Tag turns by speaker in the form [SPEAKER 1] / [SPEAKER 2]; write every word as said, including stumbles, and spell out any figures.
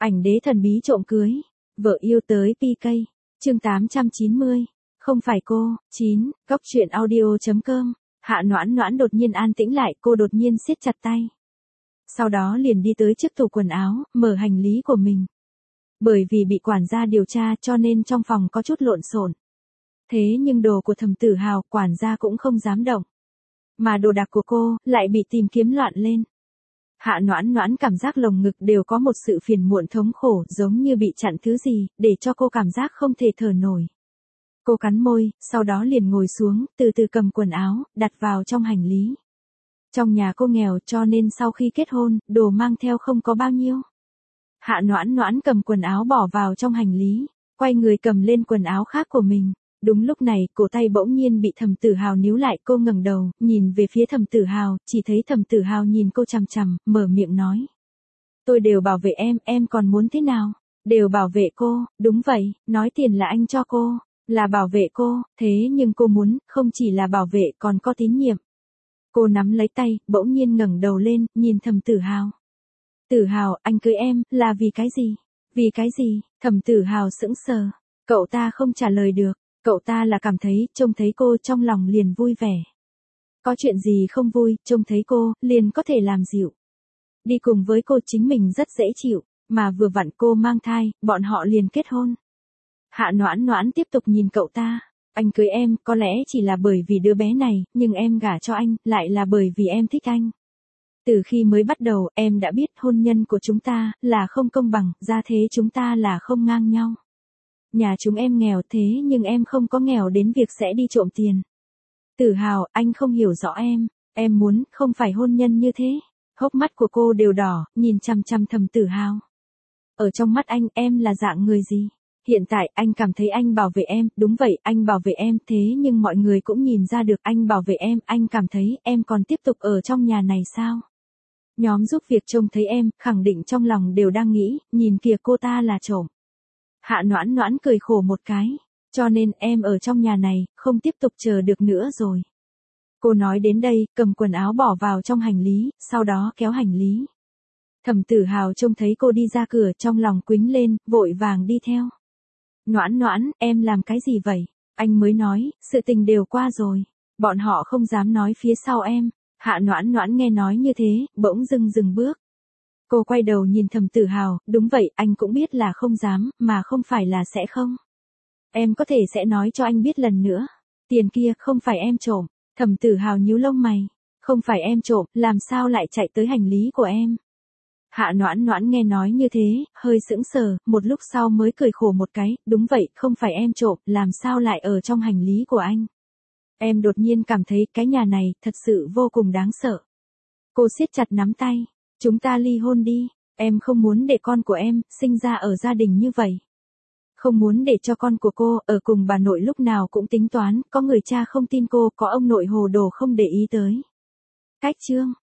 [SPEAKER 1] Ảnh đế thần bí trộm cưới. Vợ yêu tới pê ca. Chương tám trăm chín mươi. Không phải cô. chín. Góc truyện audio chấm com. Hạ Noãn Noãn đột nhiên an tĩnh lại, cô đột nhiên siết chặt tay. Sau đó liền đi tới trước tủ quần áo, mở hành lý của mình. Bởi vì bị quản gia điều tra cho nên trong phòng có chút lộn xộn. Thế nhưng đồ của Thẩm Tử Hào, quản gia cũng không dám động. Mà đồ đạc của cô, lại bị tìm kiếm loạn lên. Hạ Noãn Noãn cảm giác lồng ngực đều có một sự phiền muộn thống khổ, giống như bị chặn thứ gì, để cho cô cảm giác không thể thở nổi. Cô cắn môi, sau đó liền ngồi xuống, từ từ cầm quần áo, đặt vào trong hành lý. Trong nhà cô nghèo cho nên sau khi kết hôn, đồ mang theo không có bao nhiêu. Hạ Noãn Noãn cầm quần áo bỏ vào trong hành lý, quay người cầm lên quần áo khác của mình. Đúng lúc này, cổ tay bỗng nhiên bị Thẩm Tử Hào níu lại, cô ngẩng đầu, nhìn về phía Thẩm Tử Hào, chỉ thấy Thẩm Tử Hào nhìn cô chằm chằm, mở miệng nói. Tôi đều bảo vệ em, em còn muốn thế nào? Đều bảo vệ cô, đúng vậy, nói tiền là anh cho cô, là bảo vệ cô, thế nhưng cô muốn, không chỉ là bảo vệ còn có tín nhiệm. Cô nắm lấy tay, bỗng nhiên ngẩng đầu lên, nhìn Thẩm Tử Hào. Tử Hào, anh cưới em, là vì cái gì? Vì cái gì? Thẩm Tử Hào sững sờ. Cậu ta không trả lời được. Cậu ta là cảm thấy, trông thấy cô trong lòng liền vui vẻ. Có chuyện gì không vui, trông thấy cô, liền có thể làm dịu. Đi cùng với cô chính mình rất dễ chịu, mà vừa vặn cô mang thai, bọn họ liền kết hôn. Hạ Noãn Noãn tiếp tục nhìn cậu ta. Anh cưới em, có lẽ chỉ là bởi vì đứa bé này, nhưng em gả cho anh, lại là bởi vì em thích anh. Từ khi mới bắt đầu, em đã biết hôn nhân của chúng ta, là không công bằng, gia thế chúng ta là không ngang nhau. Nhà chúng em nghèo thế nhưng em không có nghèo đến việc sẽ đi trộm tiền. Tử Hào, anh không hiểu rõ em, em muốn, không phải hôn nhân như thế. Hốc mắt của cô đều đỏ, nhìn chằm chằm Thẩm Tử Hào. Ở trong mắt anh, em là dạng người gì? Hiện tại, anh cảm thấy anh bảo vệ em, đúng vậy, anh bảo vệ em, thế nhưng mọi người cũng nhìn ra được anh bảo vệ em, anh cảm thấy em còn tiếp tục ở trong nhà này sao? Nhóm giúp việc trông thấy em, khẳng định trong lòng đều đang nghĩ, nhìn kìa cô ta là trộm. Hạ Noãn Noãn cười khổ một cái, cho nên em ở trong nhà này, không tiếp tục chờ được nữa rồi. Cô nói đến đây, cầm quần áo bỏ vào trong hành lý, sau đó kéo hành lý. Thẩm Tử Hào trông thấy cô đi ra cửa trong lòng quính lên, vội vàng đi theo. Noãn Noãn, em làm cái gì vậy? Anh mới nói, sự tình đều qua rồi. Bọn họ không dám nói phía sau em. Hạ Noãn Noãn nghe nói như thế, bỗng dưng dừng bước. Cô quay đầu nhìn Thẩm Tử Hào, đúng vậy, anh cũng biết là không dám, mà không phải là sẽ không. Em có thể sẽ nói cho anh biết lần nữa. Tiền kia, không phải em trộm. Thẩm Tử Hào nhíu lông mày. Không phải em trộm, làm sao lại chạy tới hành lý của em? Hạ Noãn Noãn nghe nói như thế, hơi sững sờ, một lúc sau mới cười khổ một cái, đúng vậy, không phải em trộm, làm sao lại ở trong hành lý của anh? Em đột nhiên cảm thấy cái nhà này, thật sự vô cùng đáng sợ. Cô siết chặt nắm tay. Chúng ta ly hôn đi, em không muốn để con của em, sinh ra ở gia đình như vậy. Không muốn để cho con của cô, ở cùng bà nội lúc nào cũng tính toán, có người cha không tin cô, có ông nội hồ đồ không để ý tới. Cách chương.